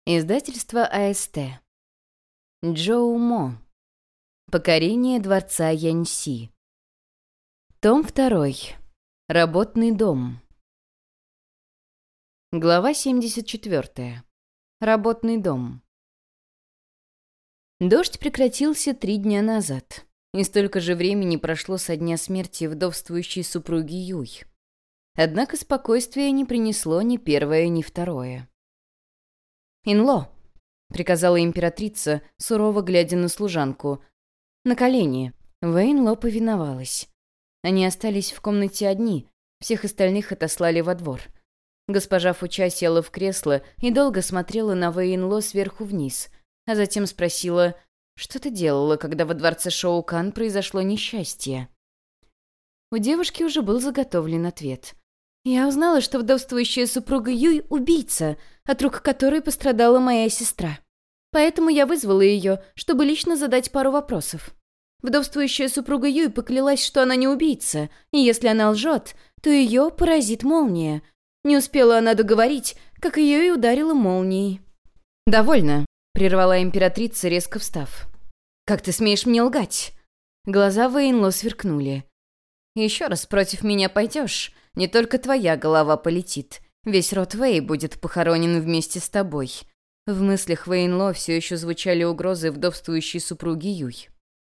Издательство АСТ. Джоу Мо. Покорение дворца Яньси. Том 2. Работный дом. Глава 74. Работный дом. Дождь прекратился 3 дня назад, и столько же времени прошло со дня смерти вдовствующей супруги Юй. Однако спокойствие не принесло ни первое, ни второе. «Инло», — приказала императрица, сурово глядя на служанку. «На колени». Вэйнло повиновалась. Они остались в комнате одни, всех остальных отослали во двор. Госпожа Фуча села в кресло и долго смотрела на Вэйнло сверху вниз, а затем спросила, что ты делала, когда во дворце Шоукан произошло несчастье. У девушки уже был заготовлен ответ. «Я узнала, что вдовствующая супруга Юй — убийца, от рук которой пострадала моя сестра. Поэтому я вызвала ее, чтобы лично задать пару вопросов. Вдовствующая супруга Юй поклялась, что она не убийца, и если она лжет, то ее поразит молния. Не успела она договорить, как ее и ударила молнией». «Довольно», — прервала императрица, резко встав. «Как ты смеешь мне лгать?» Глаза Вэйнло сверкнули. «Еще раз против меня пойдешь, не только твоя голова полетит. Весь род Вэй будет похоронен вместе с тобой». В мыслях Вэйнло все еще звучали угрозы вдовствующей супруги Юй.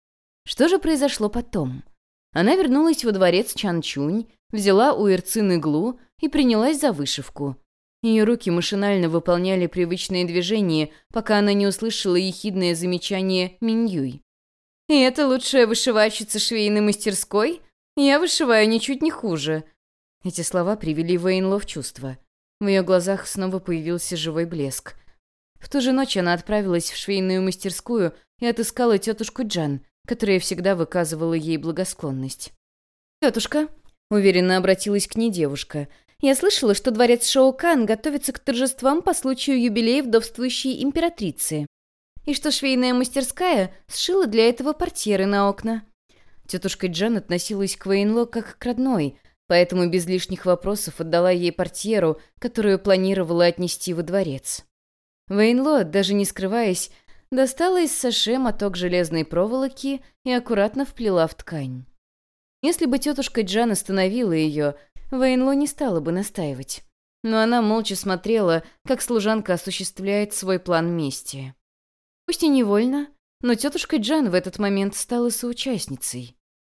Что же произошло потом? Она вернулась во дворец Чанчунь, взяла у Ирцин иглу и принялась за вышивку. Ее руки машинально выполняли привычные движения, пока она не услышала ехидное замечание Минь-Юй. «И это лучшая вышивальщица швейной мастерской? Я вышиваю ничуть не хуже». Эти слова привели Вэйнло в чувство. В ее глазах снова появился живой блеск. В ту же ночь она отправилась в швейную мастерскую и отыскала тетушку Джан, которая всегда выказывала ей благосклонность. «Тетушка», — уверенно обратилась к ней девушка, — «я слышала, что дворец Шоукан готовится к торжествам по случаю юбилея вдовствующей императрицы, и что швейная мастерская сшила для этого портьеры на окна». Тетушка Джан относилась к Вэйнло как к родной, поэтому без лишних вопросов отдала ей портьеру, которую планировала отнести во дворец. Вэйнло, даже не скрываясь, достала из саше моток железной проволоки и аккуратно вплела в ткань. Если бы тетушка Джан остановила ее, Вэйнло не стала бы настаивать. Но она молча смотрела, как служанка осуществляет свой план мести. Пусть и невольно, но тетушка Джан в этот момент стала соучастницей.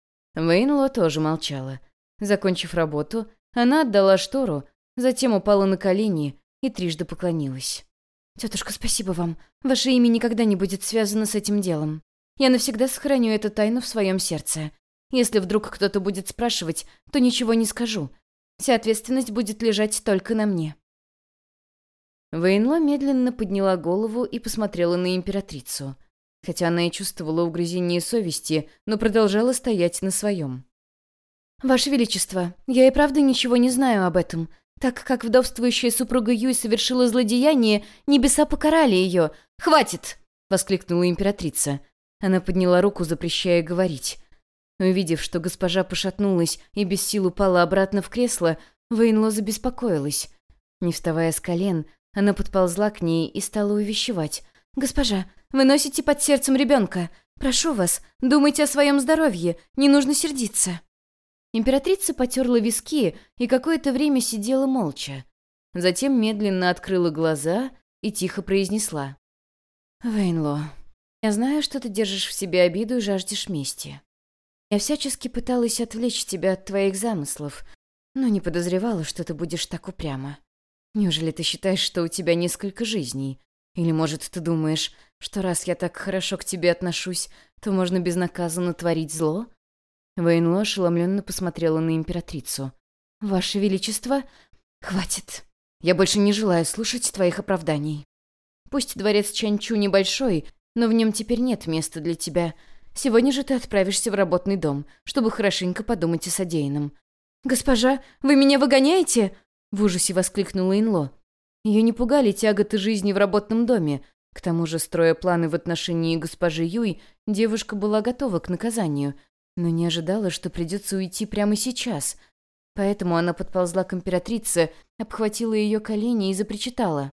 Вэйнло тоже молчала. Закончив работу, она отдала штору, затем упала на колени и трижды поклонилась. «Тетушка, спасибо вам. Ваше имя никогда не будет связано с этим делом. Я навсегда сохраню эту тайну в своем сердце. Если вдруг кто-то будет спрашивать, то ничего не скажу. Вся ответственность будет лежать только на мне». Вэйнло медленно подняла голову и посмотрела на императрицу. Хотя она и чувствовала угрызение совести, но продолжала стоять на своем. «Ваше Величество, я и правда ничего не знаю об этом. Так как вдовствующая супруга Юй совершила злодеяние, небеса покарали ее. Хватит!» — воскликнула императрица. Она подняла руку, запрещая говорить. Увидев, что госпожа пошатнулась и без сил упала обратно в кресло, Вэйнло забеспокоилась. Не вставая с колен, она подползла к ней и стала увещевать. «Госпожа, вы носите под сердцем ребенка. Прошу вас, думайте о своем здоровье, не нужно сердиться». Императрица потерла виски и какое-то время сидела молча. Затем медленно открыла глаза и тихо произнесла. «Вэйнло, я знаю, что ты держишь в себе обиду и жаждешь мести. Я всячески пыталась отвлечь тебя от твоих замыслов, но не подозревала, что ты будешь так упряма. Неужели ты считаешь, что у тебя несколько жизней? Или, может, ты думаешь, что раз я так хорошо к тебе отношусь, то можно безнаказанно творить зло?» Вэйнло ошеломленно посмотрела на императрицу. «Ваше Величество, хватит. Я больше не желаю слушать твоих оправданий. Пусть дворец Чанчу небольшой, но в нем теперь нет места для тебя. Сегодня же ты отправишься в работный дом, чтобы хорошенько подумать о содеянном». «Госпожа, вы меня выгоняете?» — в ужасе воскликнула Инло. Ее не пугали тяготы жизни в работном доме. К тому же, строя планы в отношении госпожи Юй, девушка была готова к наказанию, но не ожидала, что придется уйти прямо сейчас. Поэтому она подползла к императрице, обхватила ее колени и запричитала.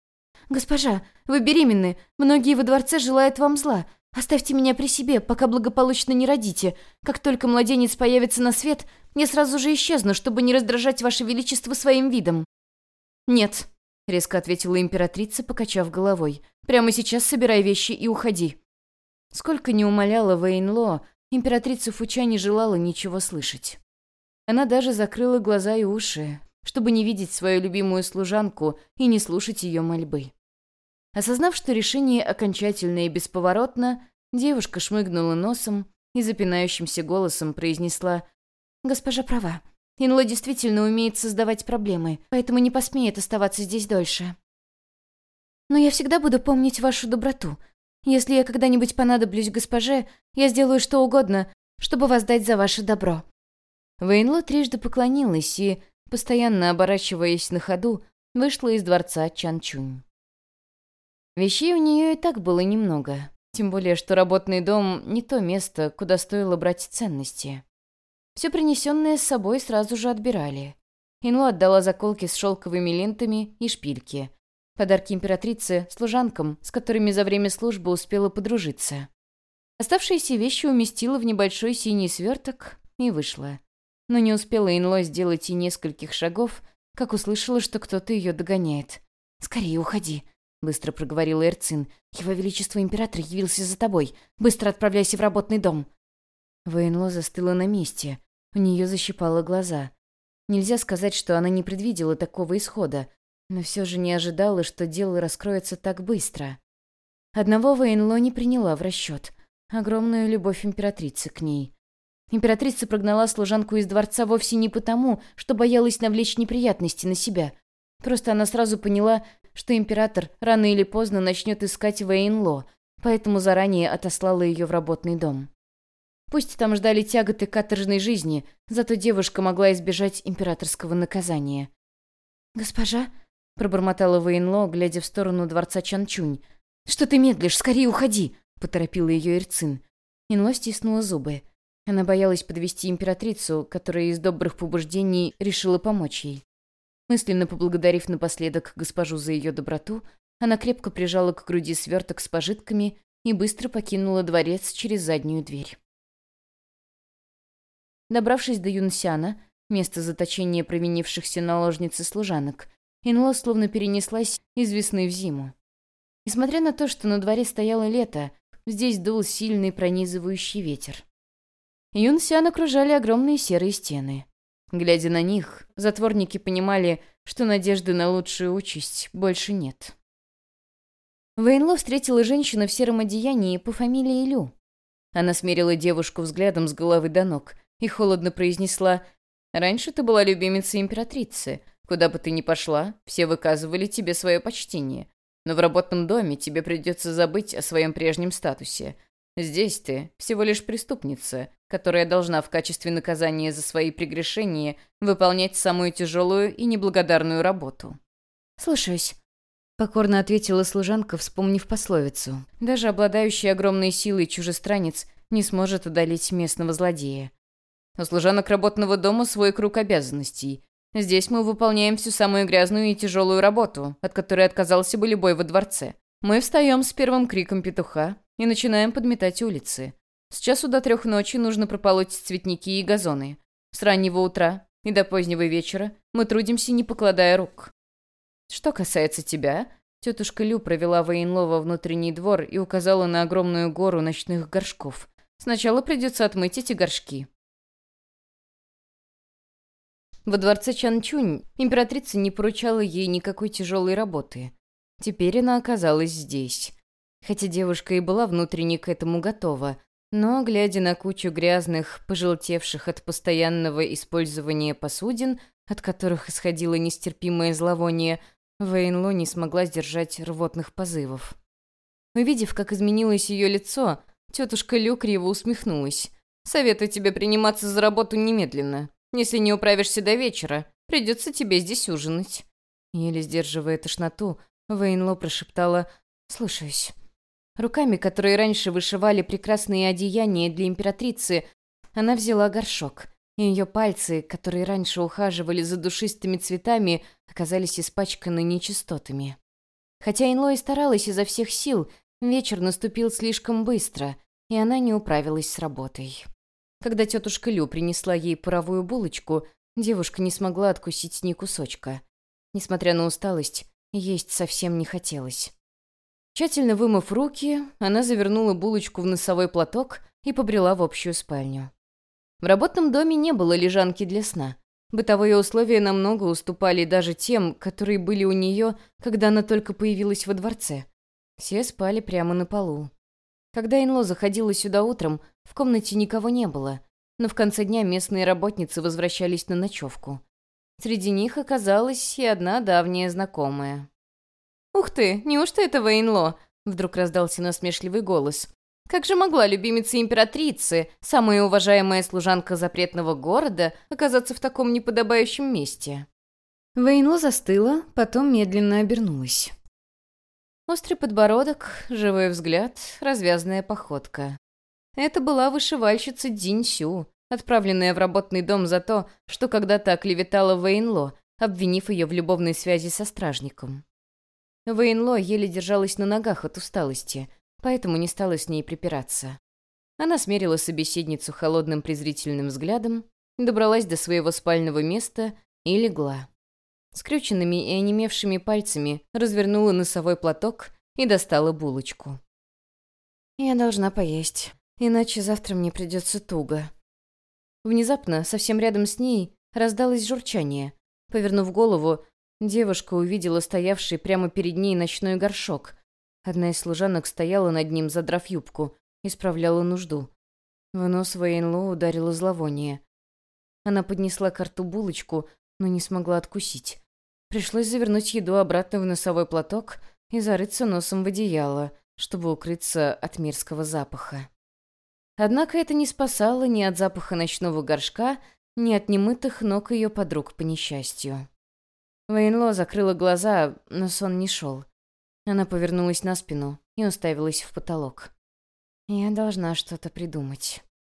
«Госпожа, вы беременны. Многие во дворце желают вам зла. Оставьте меня при себе, пока благополучно не родите. Как только младенец появится на свет, я сразу же исчезну, чтобы не раздражать ваше величество своим видом». «Нет», — резко ответила императрица, покачав головой. «Прямо сейчас собирай вещи и уходи». Сколько ни умоляла Вэйнло, императрица Фуча не желала ничего слышать. Она даже закрыла глаза и уши, чтобы не видеть свою любимую служанку и не слушать ее мольбы. Осознав, что решение окончательно и бесповоротно, девушка шмыгнула носом и запинающимся голосом произнесла: «Госпожа права. Инло действительно умеет создавать проблемы, поэтому не посмеет оставаться здесь дольше. Но я всегда буду помнить вашу доброту. Если я когда-нибудь понадоблюсь госпоже, я сделаю что угодно, чтобы воздать за ваше добро». Вэйнло трижды поклонилась и, постоянно оборачиваясь на ходу, вышла из дворца Чанчунь. Вещей у нее и так было немного, тем более, что работный дом — не то место, куда стоило брать ценности. Все принесенное с собой сразу же отбирали. Инло отдала заколки с шелковыми лентами и шпильки. Подарки императрицы служанкам, с которыми за время службы успела подружиться. Оставшиеся вещи уместила в небольшой синий сверток и вышла. Но не успела Инло сделать и нескольких шагов, как услышала, что кто-то ее догоняет. «Скорее уходи», — быстро проговорила Эрцин. «Его Величество Император явился за тобой. Быстро отправляйся в работный дом». Вэйнло застыла на месте. У нее защипало глаза. Нельзя сказать, что она не предвидела такого исхода, но все же не ожидала, что дело раскроется так быстро. Одного Вэйнло не приняла в расчет — огромную любовь императрицы к ней. Императрица прогнала служанку из дворца вовсе не потому, что боялась навлечь неприятности на себя. Просто она сразу поняла, что император рано или поздно начнет искать Вэйнло, поэтому заранее отослала ее в работный дом. Пусть там ждали тяготы каторжной жизни, зато девушка могла избежать императорского наказания. «Госпожа?» — пробормотала Вэйнло, глядя в сторону дворца Чанчунь. «Что ты медлишь? Скорее уходи!» — поторопила ее Эрцин. Инло стиснула зубы. Она боялась подвести императрицу, которая из добрых побуждений решила помочь ей. Мысленно поблагодарив напоследок госпожу за ее доброту, она крепко прижала к груди сверток с пожитками и быстро покинула дворец через заднюю дверь. Добравшись до Юнсяна, места заточения провинившихся наложниц и служанок, Инло словно перенеслась из весны в зиму. Несмотря на то, что на дворе стояло лето, здесь дул сильный пронизывающий ветер. Юнсян окружали огромные серые стены. Глядя на них, затворники понимали, что надежды на лучшую участь больше нет. Вэйнло встретила женщину в сером одеянии по фамилии Лю. Она смерила девушку взглядом с головы до ног и холодно произнесла: «Раньше ты была любимицей императрицы. Куда бы ты ни пошла, все выказывали тебе свое почтение. Но в работном доме тебе придется забыть о своем прежнем статусе. Здесь ты всего лишь преступница, которая должна в качестве наказания за свои прегрешения выполнять самую тяжелую и неблагодарную работу». «Слушаюсь», — покорно ответила служанка, вспомнив пословицу. «Даже обладающий огромной силой чужестранец не сможет одолеть местного злодея. У служанок работного дома свой круг обязанностей. Здесь мы выполняем всю самую грязную и тяжелую работу, от которой отказался бы любой во дворце. Мы встаем с первым криком петуха и начинаем подметать улицы. С 1 до 3 ночи нужно прополоть цветники и газоны. С раннего утра и до позднего вечера мы трудимся, не покладая рук. Что касается тебя...» Тетушка Лю провела Вэйнло во внутренний двор и указала на огромную гору ночных горшков. «Сначала придется отмыть эти горшки». Во дворце Чанчунь императрица не поручала ей никакой тяжелой работы. Теперь она оказалась здесь. Хотя девушка и была внутренне к этому готова, но, глядя на кучу грязных, пожелтевших от постоянного использования посудин, от которых исходило нестерпимое зловоние, Вэйнло не смогла сдержать рвотных позывов. Увидев, как изменилось ее лицо, тетушка Лю криво усмехнулась. «Советую тебе приниматься за работу немедленно. Если не управишься до вечера, придется тебе здесь ужинать». Еле сдерживая тошноту, Вэйнло прошептала: «Слушаюсь». Руками, которые раньше вышивали прекрасные одеяния для императрицы, она взяла горшок, и ее пальцы, которые раньше ухаживали за душистыми цветами, оказались испачканы нечистотами. Хотя Инло и старалась изо всех сил, вечер наступил слишком быстро, и она не управилась с работой. Когда тетушка Лю принесла ей паровую булочку, девушка не смогла откусить ни кусочка. Несмотря на усталость, есть совсем не хотелось. Тщательно вымыв руки, она завернула булочку в носовой платок и побрела в общую спальню. В работном доме не было лежанки для сна. Бытовые условия намного уступали даже тем, которые были у нее, когда она только появилась во дворце. Все спали прямо на полу. Когда Инло заходила сюда утром, в комнате никого не было, но в конце дня местные работницы возвращались на ночевку. Среди них оказалась и одна давняя знакомая. «Ух ты, неужто это Вэйнло?» — вдруг раздался насмешливый голос. «Как же могла любимица императрицы, самая уважаемая служанка запретного города, оказаться в таком неподобающем месте?» Вэйнло застыла, потом медленно обернулась. Острый подбородок, живой взгляд, развязная походка. Это была вышивальщица Динь Сю, отправленная в работный дом за то, что когда-то оклеветала Вэйнло, обвинив ее в любовной связи со стражником. Вэйнло еле держалась на ногах от усталости, поэтому не стала с ней припираться. Она смерила собеседницу холодным презрительным взглядом, добралась до своего спального места и легла. Скрюченными и онемевшими пальцами развернула носовой платок и достала булочку. «Я должна поесть, иначе завтра мне придется туго». Внезапно, совсем рядом с ней, раздалось журчание. Повернув голову, девушка увидела стоявший прямо перед ней ночной горшок. Одна из служанок стояла над ним, задрав юбку, и справляла нужду. В нос Вэйнло ударило зловоние. Она поднесла к рту булочку, но не смогла откусить. Пришлось завернуть еду обратно в носовой платок и зарыться носом в одеяло, чтобы укрыться от мерзкого запаха. Однако это не спасало ни от запаха ночного горшка, ни от немытых ног ее подруг по несчастью. Вэйнло закрыла глаза, но сон не шел. Она повернулась на спину и уставилась в потолок. «Я должна что-то придумать».